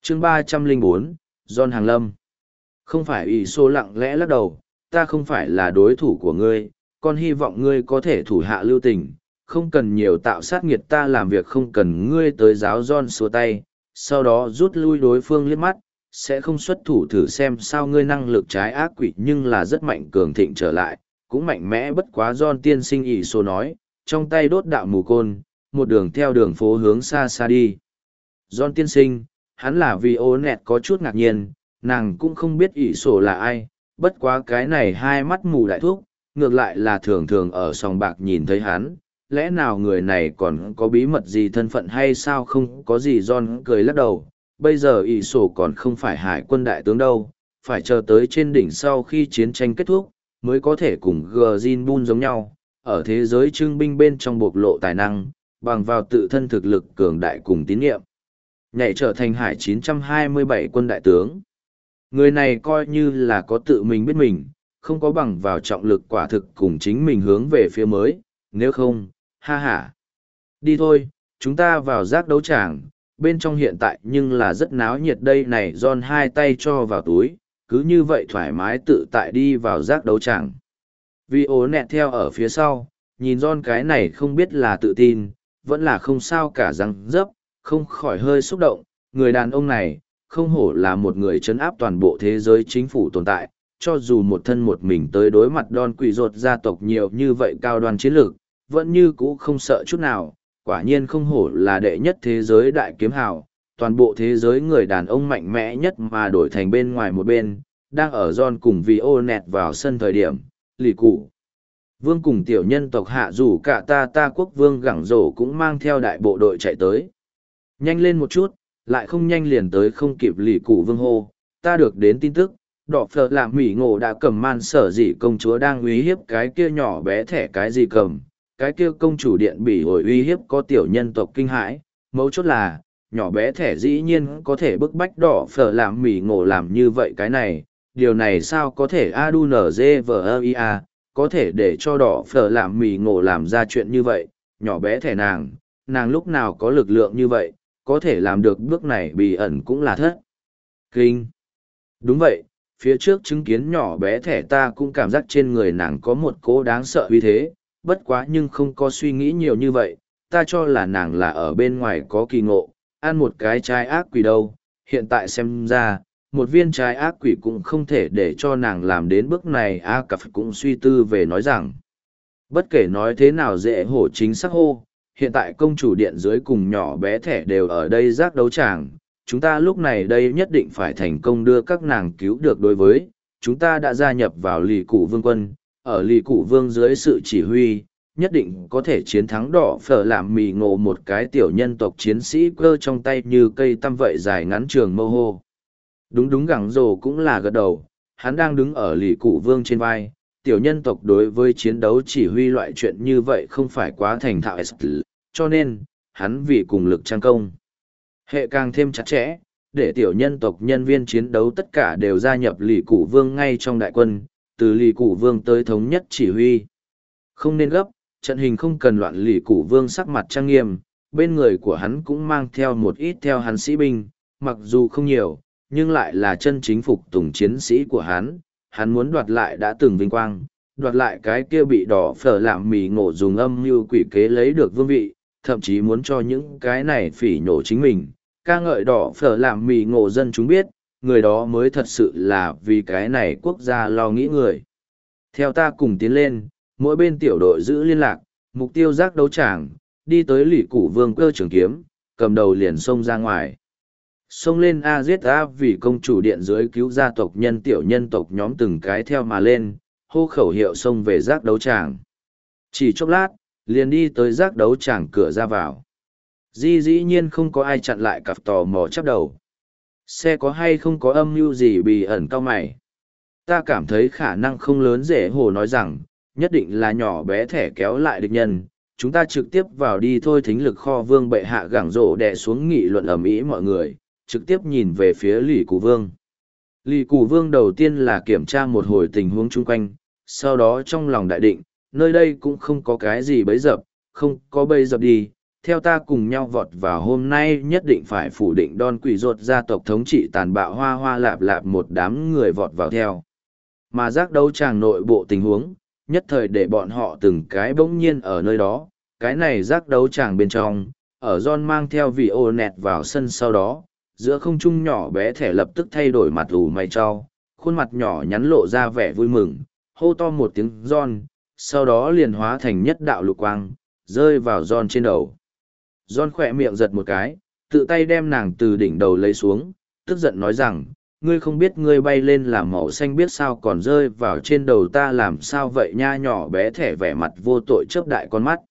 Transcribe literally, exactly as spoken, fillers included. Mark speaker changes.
Speaker 1: chương ba trăm lẻ bốn, John Hàng Lâm. Không phải ỷ xô lặng lẽ lắc đầu, ta không phải là đối thủ của ngươi, con hy vọng ngươi có thể thủ hạ lưu tình, không cần nhiều tạo sát nghiệt, ta làm việc không cần ngươi tới giáo John xua tay, sau đó rút lui đối phương liếc mắt, sẽ không xuất thủ thử xem sao ngươi năng lực trái ác quỷ nhưng là rất mạnh cường thịnh trở lại, cũng mạnh mẽ bất quá. John tiên sinh ỷ xô nói, trong tay đốt đạo mù côn, một đường theo đường phố hướng xa xa đi. John tiên sinh, hắn là vì ô nẹt có chút ngạc nhiên, nàng cũng không biết ỷ xô là ai, bất quá cái này hai mắt mù đại thuốc, ngược lại là thường thường ở sòng bạc nhìn thấy hắn, lẽ nào người này còn có bí mật gì thân phận hay sao? Không có gì. John cười lắc đầu, bây giờ ỷ sổ còn không phải hải quân đại tướng đâu, phải chờ tới trên đỉnh sau khi chiến tranh kết thúc, mới có thể cùng Gờ Jin Bun giống nhau, ở thế giới trưng binh bên trong bộc lộ tài năng, bằng vào tự thân thực lực cường đại cùng tín nhiệm, nhảy trở thành hải chín trăm hai mươi bảy quân đại tướng. Người này coi như là có tự mình biết mình, không có bằng vào trọng lực quả thực cùng chính mình hướng về phía mới, nếu không, ha ha. Đi thôi, chúng ta vào giác đấu tràng, bên trong hiện tại nhưng là rất náo nhiệt đây này. John hai tay cho vào túi, cứ như vậy thoải mái tự tại đi vào giác đấu tràng. Vì ố nẹt theo ở phía sau, nhìn John cái này không biết là tự tin, vẫn là không sao cả răng dấp, không khỏi hơi xúc động. Người đàn ông này, không hổ là một người trấn áp toàn bộ thế giới chính phủ tồn tại, cho dù một thân một mình tới đối mặt Don quỷ rột gia tộc nhiều như vậy cao đoan chiến lược, vẫn như cũ không sợ chút nào. Quả nhiên không hổ là đệ nhất thế giới đại kiếm hào, toàn bộ thế giới người đàn ông mạnh mẽ nhất mà đổi thành bên ngoài một bên, đang ở John cùng vì ô nẹt vào sân thời điểm, lì cụ vương cùng tiểu nhân tộc hạ dù cả ta ta quốc vương gẳng rổ cũng mang theo đại bộ đội chạy tới. Nhanh lên một chút, lại không nhanh liền tới không kịp lì cụ vương hô, ta được đến tin tức, đỏ phở làm mỉ ngộ đã cầm man sở dị công chúa đang uy hiếp cái kia nhỏ bé thẻ cái gì cầm, cái kia công chủ điện bị hồi uy hiếp có tiểu nhân tộc kinh hãi, mấu chốt là, nhỏ bé thẻ dĩ nhiên có thể bức bách đỏ phở làm mỉ ngộ làm như vậy cái này, điều này sao có thể adunzvia, có thể để cho đỏ phở làm mỉ ngộ làm ra chuyện như vậy, nhỏ bé thẻ nàng, nàng lúc nào có lực lượng như vậy, có thể làm được bước này bị ẩn cũng là thất. Kinh. Đúng vậy, phía trước chứng kiến nhỏ bé thẻ ta cũng cảm giác trên người nàng có một cỗ đáng sợ uy thế, bất quá nhưng không có suy nghĩ nhiều như vậy, ta cho là nàng là ở bên ngoài có kỳ ngộ, ăn một cái trái ác quỷ đâu, hiện tại xem ra, một viên trái ác quỷ cũng không thể để cho nàng làm đến bước này. A Cặp cũng suy tư về nói rằng, bất kể nói thế nào dễ hổ chính xác hô, hiện tại công chủ điện dưới cùng nhỏ bé thẻ đều ở đây giác đấu tràng, chúng ta lúc này đây nhất định phải thành công đưa các nàng cứu được. Đối với, chúng ta đã gia nhập vào lì cụ vương quân, ở lì cụ vương dưới sự chỉ huy, nhất định có thể chiến thắng đỏ phở làm mì ngộ một cái tiểu nhân tộc chiến sĩ cơ trong tay như cây tăm vậy dài ngắn trường mâu hô. Đúng đúng gẳng rồ cũng là gật đầu, hắn đang đứng ở lì cụ vương trên vai, tiểu nhân tộc đối với chiến đấu chỉ huy loại chuyện như vậy không phải quá thành thạo, cho nên, hắn vì cùng lực trang công. Hệ càng thêm chặt chẽ, để tiểu nhân tộc nhân viên chiến đấu tất cả đều gia nhập lì cụ vương ngay trong đại quân, từ lì cụ vương tới thống nhất chỉ huy. Không nên gấp, trận hình không cần loạn. Lì cụ vương sắc mặt trang nghiêm, bên người của hắn cũng mang theo một ít theo hắn sĩ binh, mặc dù không nhiều, nhưng lại là chân chính phục tùng chiến sĩ của hắn. Hắn muốn đoạt lại đã từng vinh quang, đoạt lại cái kia bị đỏ phở làm mì ngộ dùng âm mưu quỷ kế lấy được vương vị, thậm chí muốn cho những cái này phỉ nhổ chính mình, ca ngợi đỏ phở làm mì ngộ dân chúng biết, người đó mới thật sự là vì cái này quốc gia lo nghĩ người. Theo ta cùng tiến lên, mỗi bên tiểu đội giữ liên lạc, mục tiêu giác đấu tràng, đi tới lì cụ vương cơ trường kiếm, cầm đầu liền xông ra ngoài. Xông lên a giết a, vì công chủ điện dưới cứu gia tộc nhân tiểu nhân tộc nhóm từng cái theo mà lên, hô khẩu hiệu xông về giác đấu tràng. Chỉ chốc lát, liền đi tới giác đấu tràng cửa ra vào. Di dĩ nhiên không có ai chặn lại, cặp tò mò chắp đầu. Xe có hay không có âm mưu gì bị ẩn cao mày? Ta cảm thấy khả năng không lớn. Dễ hồ nói rằng, nhất định là nhỏ bé thẻ kéo lại địch nhân. Chúng ta trực tiếp vào đi thôi. Thính lực kho vương bệ hạ gẳng rổ đè xuống nghị luận ầm ĩ mọi người, trực tiếp nhìn về phía lì cụ vương. Lì cụ vương đầu tiên là kiểm tra một hồi tình huống chung quanh, sau đó trong lòng đại định, nơi đây cũng không có cái gì bấy dập, không có bấy dập đi, theo ta cùng nhau vọt vào hôm nay nhất định phải phủ định Don Quỷ Rột gia tộc thống trị tàn bạo hoa hoa lạp lạp một đám người vọt vào theo. Mà giác đấu tràng nội bộ tình huống, nhất thời để bọn họ từng cái bỗng nhiên ở nơi đó, cái này giác đấu tràng bên trong, ở John mang theo vị ô nẹt vào sân sau đó, giữa không trung nhỏ bé thẻ lập tức thay đổi mặt ủ mày cho, khuôn mặt nhỏ nhắn lộ ra vẻ vui mừng, hô to một tiếng John, sau đó liền hóa thành nhất đạo lục quang, rơi vào John trên đầu. John khỏe miệng giật một cái, tự tay đem nàng từ đỉnh đầu lấy xuống, tức giận nói rằng, ngươi không biết ngươi bay lên làm màu xanh biết sao còn rơi vào trên đầu ta làm sao vậy nha, nhỏ bé thẻ vẻ mặt vô tội chớp đại con mắt.